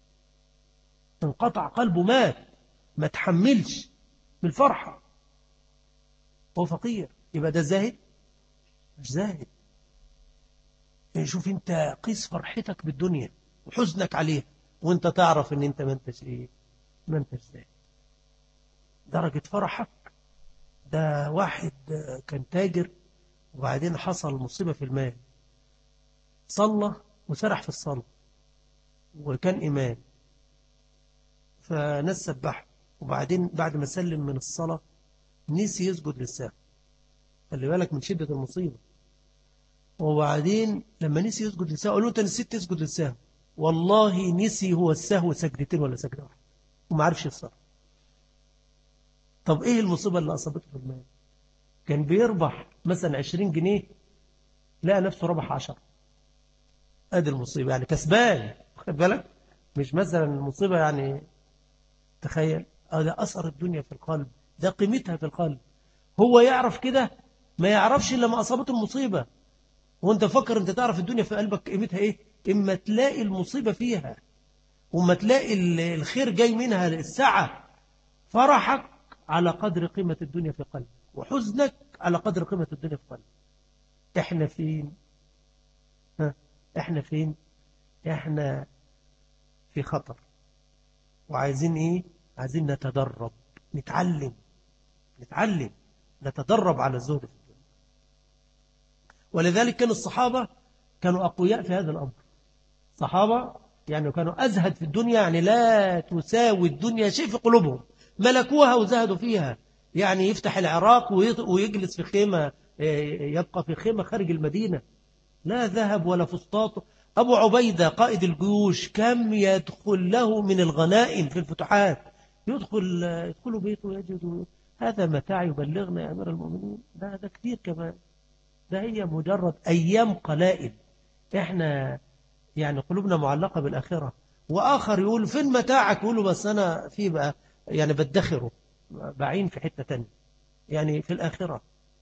انقطع قلبه، مات، ما تحملش من الفرحة. هو فقير، يبقى ده زاهد؟ مش زاهد. يعني شوف انت، قيس فرحتك بالدنيا وحزنك عليها وانت تعرف ان انت ما انتش ايه، ما انتش زاهد. درجة فرحك ده واحد كان تاجر وبعدين حصل مصيبة في المال، صلى وسرح في الصلاة وكان إمام، فناس سبحه، وبعدين بعد ما سلم من الصلاة نسي يسجد للسهو. خلي بالك من شدة المصيبة. وبعدين لما نسي يسجد للسهو قالوا انت نسيت تسجد للسهو، والله نسي هو السهو سجدتين ولا سجدة واحدة وما عرفش يصرف. طب ايه المصيبة اللي أصابته في المال؟ كان بيربح مثلا 20 جنيه لقى نفسه ربح 10. ادي المصيبة، يعني كسبان، خد بالك، مش مثلا المصيبة يعني. تخيل، ده أثر الدنيا في القلب، ده قيمتها في القلب. هو يعرف كده؟ ما يعرفش إلا ما أصابته المصيبة. وانت فكر انت تعرف الدنيا في قلبك قيمتها ايه؟ اما تلاقي المصيبة فيها وما تلاقي الخير جاي منها، السعة. فرحك على قدر قيمة الدنيا في قلبك، وحزنك على قدر قيمة الدنيا في قلبك. احنا فين؟ ها؟ احنا فين؟ احنا في خطر، وعايزين ايه؟ عايزين نتدرب، نتعلم، نتدرب على الزهد في الدنيا. ولذلك كان الصحابة كانوا أقوياء في هذا الأمر. صحابة يعني كانوا أزهد في الدنيا، يعني لا تساوي الدنيا شيء في قلوبهم، ملكوها وزهدوا فيها. يعني يفتح العراق ويجلس في خيمة، يبقى في خيمة خارج المدينة، لا ذهب ولا فسطاط. أبو عبيدة قائد الجيوش كم يدخل له من الغنائم في الفتوحات، يدخل بيته يجد هذا متاع يبلغنا يا أمير المؤمنين، ده كتير كمان، ده هي مجرد أيام قلائل. إحنا يعني قلوبنا معلقة بالآخرة. وآخر يقول فين متاعك؟ يقول له بس أنا في بقى يعني بدخره، بعين في حتة تانية، يعني في الآخرة.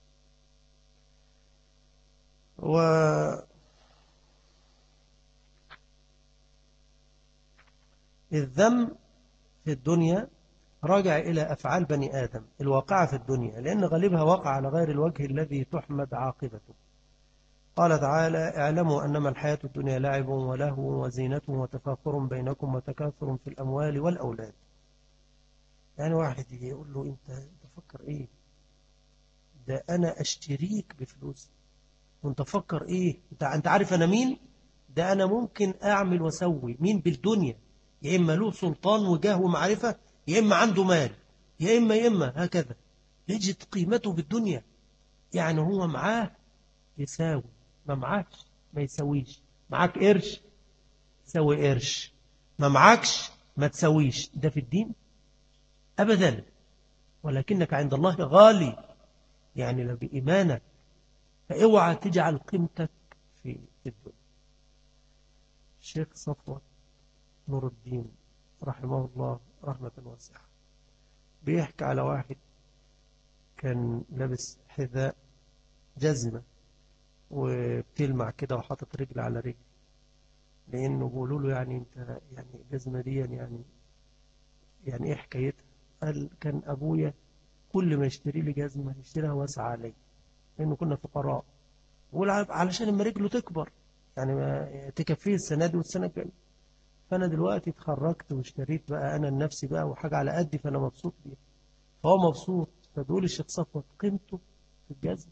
والذم في الدنيا راجع إلى أفعال بني آدم الواقعة في الدنيا، لأن غالبها وقع على غير الوجه الذي تحمد عاقبته. قال تعالى اعلموا أنما الحياة الدنيا لعب ولهو وزينة وتفاخر بينكم وتكاثر في الأموال والأولاد. يعني واحد يقول له أنت فكر إيه؟ ده أنا أشتريك بفلوس، وأنت فكر إيه؟ أنت عارف أنا مين؟ ده أنا ممكن أعمل وأسوي مين بالدنيا، يا إما له سلطان وجاه ومعرفة، يا إما عنده مال، يا إما هكذا. يجد قيمته بالدنيا، يعني هو معاه يساوي، ما معاكش ما يسويش. معاك قرش تسوي قرش، ما معاكش ما تسويش. ده في الدين أبدا، ولكنك عند الله غالي، يعني لو بإيمانك. فاوعى تجعل قيمتك في الدنيا. الشيخ صفوة نور الدين رحمه الله رحمة واسعة بيحكي على واحد كان لابس حذاء جزمة وبتلمع كده وحاطط رجل على رجل، لأنه بيقولوا له يعني أنت يعني الجزمة دي يعني إيه حكايتها؟ قال كان أبويا كل ما يشتري لي جزمة يشتريها واسعة علي، لأنه كنا فقراء، علشان لما رجله تكبر يعني ما تكفيه السنة دي والسنة الجاية. فأنا دلوقتي اتخرجت واشتريت بقى أنا لنفسي بقى وحاجة على قدي، فأنا مبسوط بيها، فهو مبسوط. فدول الشيخ صفوت قيمته في الجزم،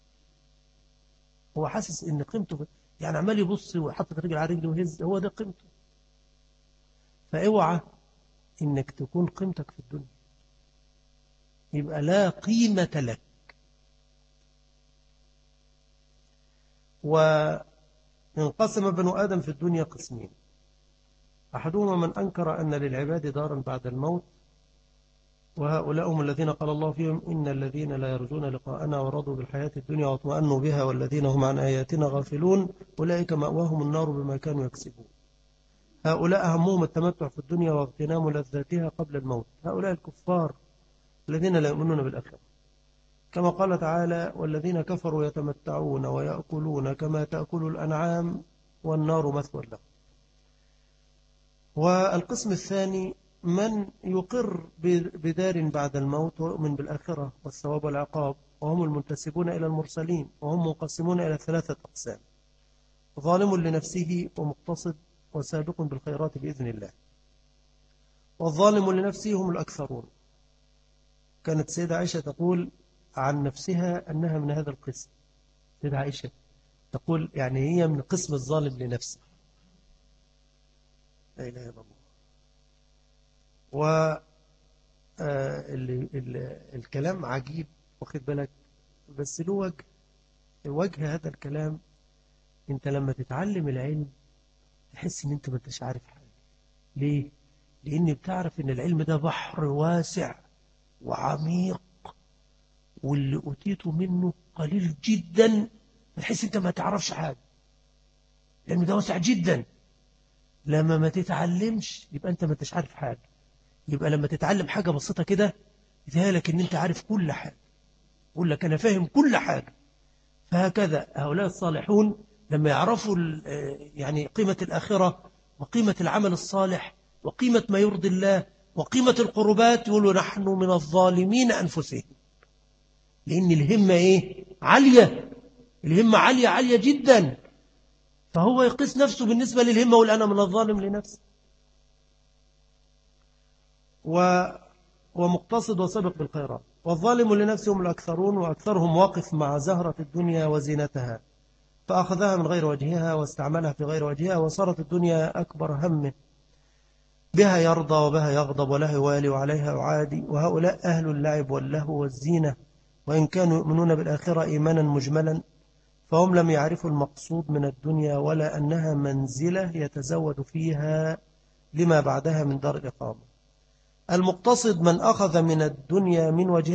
هو حاسس إن قيمته يعني عمال يبص وحطت رجل على رجل وهز، هو ده قيمته. فاوعى إنك تكون قيمتك في الدنيا، يبقى لا قيمة لك. وانقسم بنو آدم في الدنيا قسمين: أحدهما من أنكر أن للعباد دارا بعد الموت، وهؤلاء هم الذين قال الله فيهم إن الذين لا يرجون لقاءنا ورضوا بالحياة الدنيا واطمأنوا بها والذين هم عن آياتنا غافلون أولئك مأواهم النار بما كانوا يكسبون. هؤلاء همهم التمتع في الدنيا واغتنام لذاتها قبل الموت. هؤلاء الكفار الذين لا يؤمنون بالآخرة، كما قال تعالى والذين كفروا يتمتعون ويأكلون كما تأكل الأنعام والنار مثوى لهم. والقسم الثاني من يقر بدار بعد الموت ويؤمن بالآخرة والثواب والعقاب، وهم المنتسبون إلى المرسلين، وهم منقسمون إلى 3 أقسام: ظالم لنفسه ومقتصد وسابق بالخيرات بإذن الله. والظالم لنفسه هم الأكثرون. كانت سيدة عائشة تقول عن نفسها أنها من هذا القسم. سيدة عائشة تقول يعني هي من قسم الظالم لنفسه. لا إله إلا الله. والكلام عجيب، واخد بالك، بس له وجه هذا الكلام. انت لما تتعلم العلم تحس ان انت ما انتش عارف حاجة. ليه؟ لان بتعرف ان العلم ده بحر واسع وعميق، واللي أوتيته منه قليل جدا، تحس انت ما تعرفش حاجة. العلم ده واسع جدا. لما ما تتعلمش يبقى انت ما انتش عارف حاجة. يبقى لما تتعلم حاجة بسيطة كده يتهيألك ان انت عارف كل حاجة، يقول لك انا فاهم كل حاجة. فهكذا هؤلاء الصالحون لما يعرفوا يعني قيمة الآخرة وقيمة العمل الصالح وقيمة ما يرضي الله وقيمة القربات، يقولوا نحن من الظالمين أنفسهم. لأن الهمة إيه؟ عالية. الهمة عالية عالية جدا. فهو يقيس نفسه بالنسبة للهمة ويقول أنا من الظالم لنفسه. ومقتصد وسبق بالخيرات. والظالم لنفسهم الأكثرون، وأكثرهم واقف مع زهرة الدنيا وزينتها، فأخذها من غير وجهها واستعملها في غير وجهها، وصارت الدنيا أكبر همه، بها يرضى وبها يغضب ولها يوالي وعليها يعادي. وهؤلاء أهل اللعب واللهو والزينة، وإن كانوا يؤمنون بالآخرة إيمانا مجملا، فهم لم يعرفوا المقصود من الدنيا ولا أنها منزلة يتزود فيها لما بعدها من دار الإقامة. المقتصد من أخذ الدنيا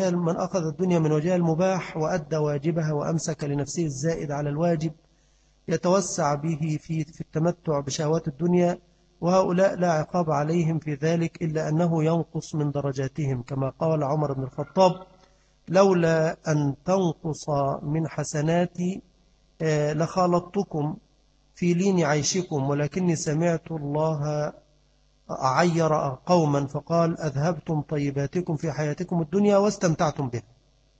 من وجهها المباح وأدى واجبها وأمسك لنفسه الزائد على الواجب، يتوسع به في التمتع بشهوات الدنيا. وهؤلاء لا عقاب عليهم في ذلك إلا أنه ينقص من درجاتهم، كما قال عمر بن الخطاب لولا أن تنقص من حسناتي لخالطتكم في لين عيشكم، ولكني سمعت الله عير قوما فقال أذهبتم طيباتكم في حياتكم الدنيا واستمتعتم بها.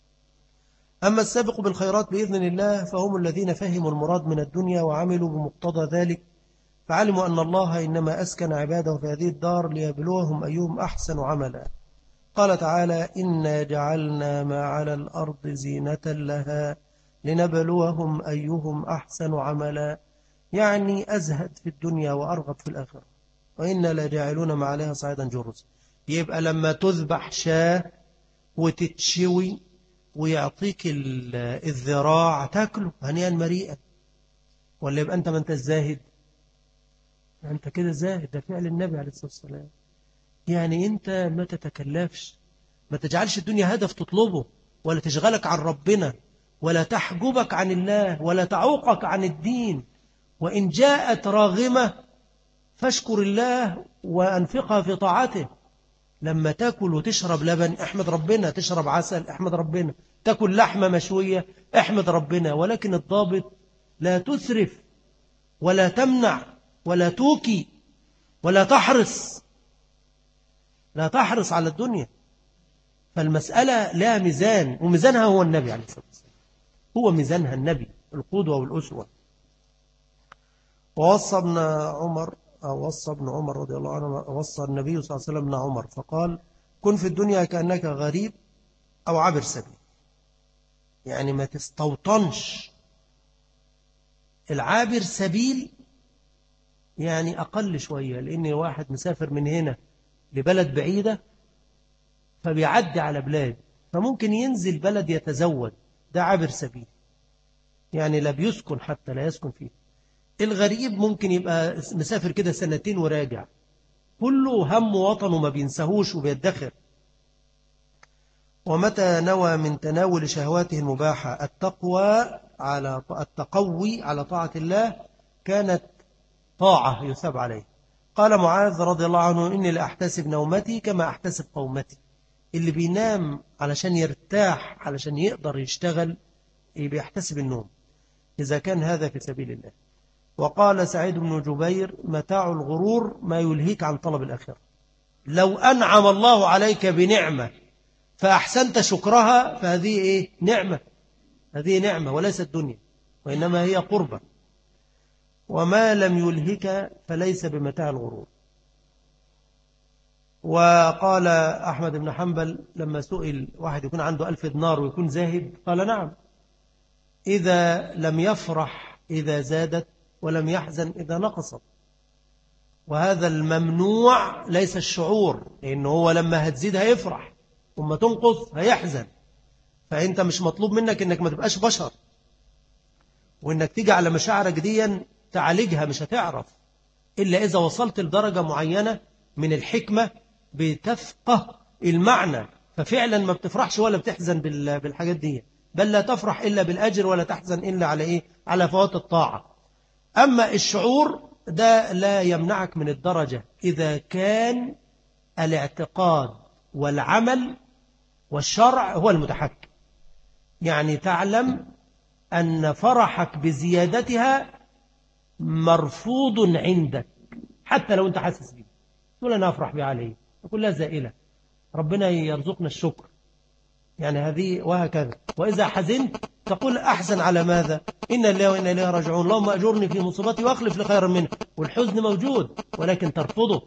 أما السابق بالخيرات بإذن الله فهم الذين فهموا المراد من الدنيا وعملوا بمقتضى ذلك، فعلموا أن الله إنما أسكن عباده في هذه الدار ليبلوهم أيهم أحسن عملا. قال تعالى إنا جعلنا ما على الأرض زينة لها لنبلوهم أيهم أحسن عملا، يعني أزهد في الدنيا وأرغب في الآخرة، وإنا لجاعلون ما عليها صعيدا جرزا. يبقى لما تذبح شاة وتتشوي ويعطيك الذراع تاكله هنيئا مريئا، ولا يبقى أنت ما أنت الزاهد؟ أنت كده زاهد. ده فعل النبي عليه الصلاة والسلام. يعني أنت ما تتكلفش، ما تجعلش الدنيا هدف تطلبه، ولا تشغلك عن ربنا، ولا تحجبك عن الله، ولا تعوقك عن الدين. وإن جاءت راغمة فاشكر الله وأنفقها في طاعته. لما تأكل وتشرب لبن احمد ربنا، تشرب عسل احمد ربنا، تأكل لحمة مشوية احمد ربنا، ولكن الضابط لا تسرف ولا تمنع ولا توكي ولا تحرص، لا تحرص على الدنيا. فالمسألة لا ميزان، وميزانها هو النبي عليه الصلاة والسلام، هو ميزانها النبي القدوة والأسوة. ووصى ابن عمر رضي الله عنه، وصى النبي صلى الله عليه وسلم ابن عمر فقال كن في الدنيا كأنك غريب أو عابر سبيل. يعني ما تستوطنش. العابر سبيل يعني أقل شوية، لأن واحد مسافر من هنا لبلد بعيدة فبيعدي على بلاد، فممكن ينزل بلد يتزود، ده عابر سبيل، يعني لا بيسكن حتى لا يسكن فيه. الغريب ممكن يبقى مسافر كده 2 سنين وراجع، كله هم وطنه ما بينساهوش وبيدخر. ومتى نوى من تناول شهواته المباحة التقوي على طاعة الله كانت طاعة يثاب عليه. قال معاذ رضي الله عنه: إني لأحتسب نومتي كما أحتسب قومتي. اللي بينام علشان يرتاح علشان يقدر يشتغل بيحتسب النوم إذا كان هذا في سبيل الله. وقال سعيد بن جبير: متاع الغرور ما يلهيك عن طلب الآخرة. لو أنعم الله عليك بنعمة فأحسنت شكرها فهذه إيه؟ نعمة. هذه نعمة وليست دنيا، وإنما هي قربة. وما لم يلهك فليس بمتاع الغرور. وقال أحمد بن حنبل لما سئل واحد يكون عنده 1000 دينار ويكون زاهد، قال: نعم، إذا لم يفرح إذا زادت ولم يحزن إذا نقصت. وهذا الممنوع ليس الشعور، لأنه هو لما هتزيد هيفرح وما تنقص هيحزن. فأنت مش مطلوب منك أنك ما تبقاش بشر، وأنك تيجي على مشاعرك دي تعالجها. مش هتعرف إلا إذا وصلت لدرجة معينة من الحكمة بتفقه المعنى، ففعلا ما بتفرحش ولا بتحزن بالحاجات دي، بل لا تفرح إلا بالأجر ولا تحزن إلا على إيه؟ على فوات الطاعة. أما الشعور ده لا يمنعك من الدرجة إذا كان الاعتقاد والعمل والشرع هو المتحكم. يعني تعلم أن فرحك بزيادتها مرفوض عندك حتى لو أنت حاسس بيه. تقول أنا أفرح بها عليه، تقول لا زائلة، ربنا يرزقنا الشكر، يعني هذه وهكذا. وإذا حزنت تقول أحزن على ماذا؟ إن الله وإنا إليه راجعون، اللهم أجرني في مصيبتي وأخلف لي خيرا منه. والحزن موجود ولكن ترفضه.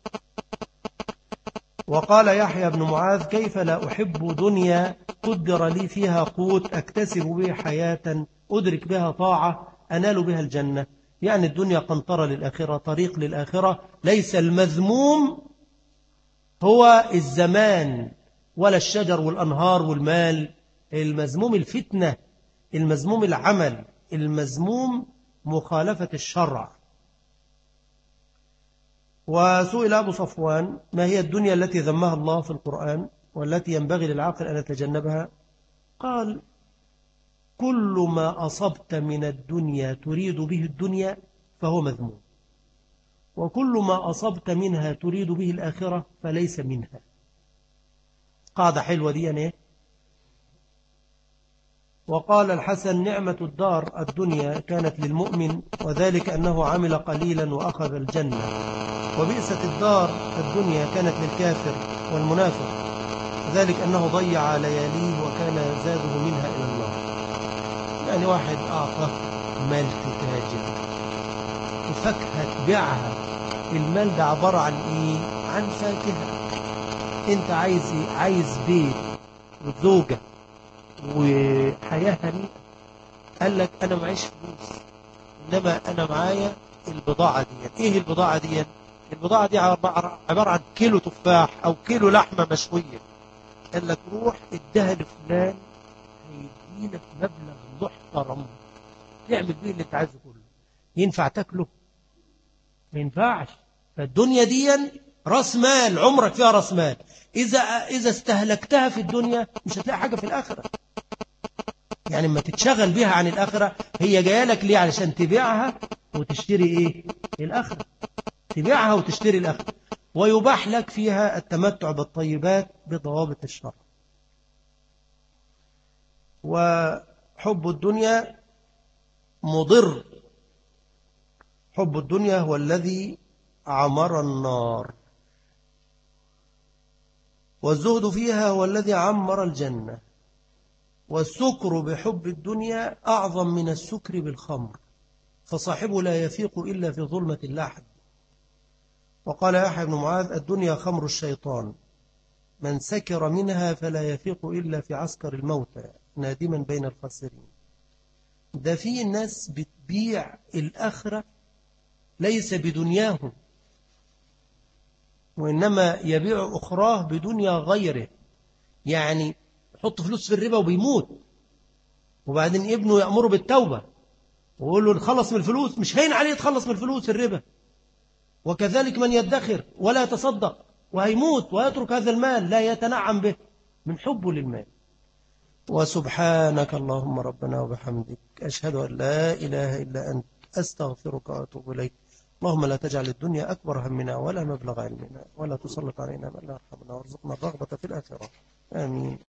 وقال يحيى بن معاذ: كيف لا أحب دنيا قدر لي فيها قوت أكتسب به حياة أدرك بها طاعة أنال بها الجنة. يعني الدنيا قنطرة للآخرة، طريق للآخرة. ليس المذموم هو الزمان ولا الشجر والأنهار والمال، المذموم الفتنة، المذموم العمل، المذموم مخالفة الشرع. وسئل أبو صفوان: ما هي الدنيا التي ذمها الله في القرآن والتي ينبغي للعاقل أن يتجنبها؟ قال: كل ما أصبت من الدنيا تريد به الدنيا فهو مذموم، وكل ما أصبت منها تريد به الآخرة فليس منها. قاعدة حلوة دي يعني. وقال الحسن: نعمة الدار الدنيا كانت للمؤمن وذلك أنه عمل قليلا وأخذ الجنة، وبئست الدار الدنيا كانت للكافر والمنافق وذلك أنه ضيع لياليه وكان زاده منها إلى النار. يعني واحد أعطى مال تتاجر وفاكهة تبيعها، المال ده عبارة عن إيه؟ عن فاكهة. أنت عايز إيه؟ عايز بيت وزوجة وحياة هنيئة. قال لك أنا معيش فلوس، إنما أنا معايا البضاعة دي. إيه البضاعة دي؟ البضاعة دي عبارة عن كيلو تفاح أو كيلو لحمة مشوية. قال لك روح ادها لفلان هيديلك مبلغ محترم تعمل بيه اللي انت عايزه كله. ينفع تاكله؟ ما ينفعش. فالدنيا دي راس مال، عمرك فيها راس مال. إذا استهلكتها في الدنيا مش هتلاقي حاجة في الآخرة. يعني ما تتشغل بها عن الآخرة. هي جايه لك ليه؟ علشان تبيعها وتشتري إيه؟ الآخرة. تبيعها وتشتري الآخرة، ويباح لك فيها التمتع بالطيبات بضوابط الشرع. وحب الدنيا مضر. حب الدنيا هو الذي عمر النار، والزهد فيها هو الذي عمر الجنة. والسكر بحب الدنيا أعظم من السكر بالخمر، فصاحبه لا يفيق إلا في ظلمة اللحد. وقال يحيى بن معاذ: الدنيا خمر الشيطان، من سكر منها فلا يفيق إلا في عسكر الموتى نادما بين الخاسرين. ده في الناس بتبيع الآخرة ليس بدنياهم، وإنما يبيع أخراه بدنيا غيره. يعني يحط فلوس في الربا وبيموت، وبعدين ابنه يأمره بالتوبة ويقول له نخلص من الفلوس، مش هين عليه يتخلص من الفلوس الربا. وكذلك من يدخر ولا يتصدق وهيموت ويترك هذا المال لا يتنعم به. من حبه للمال. وسبحانك اللهم ربنا وبحمدك، أشهد أن لا إله إلا أنت، أستغفرك وأتوب إليك. اللهم لا تجعل الدنيا أكبر همنا ولا مبلغ علمنا ولا تسلط علينا من لا يرحمنا، وارزقنا الرغبة في الآخرة. آمين.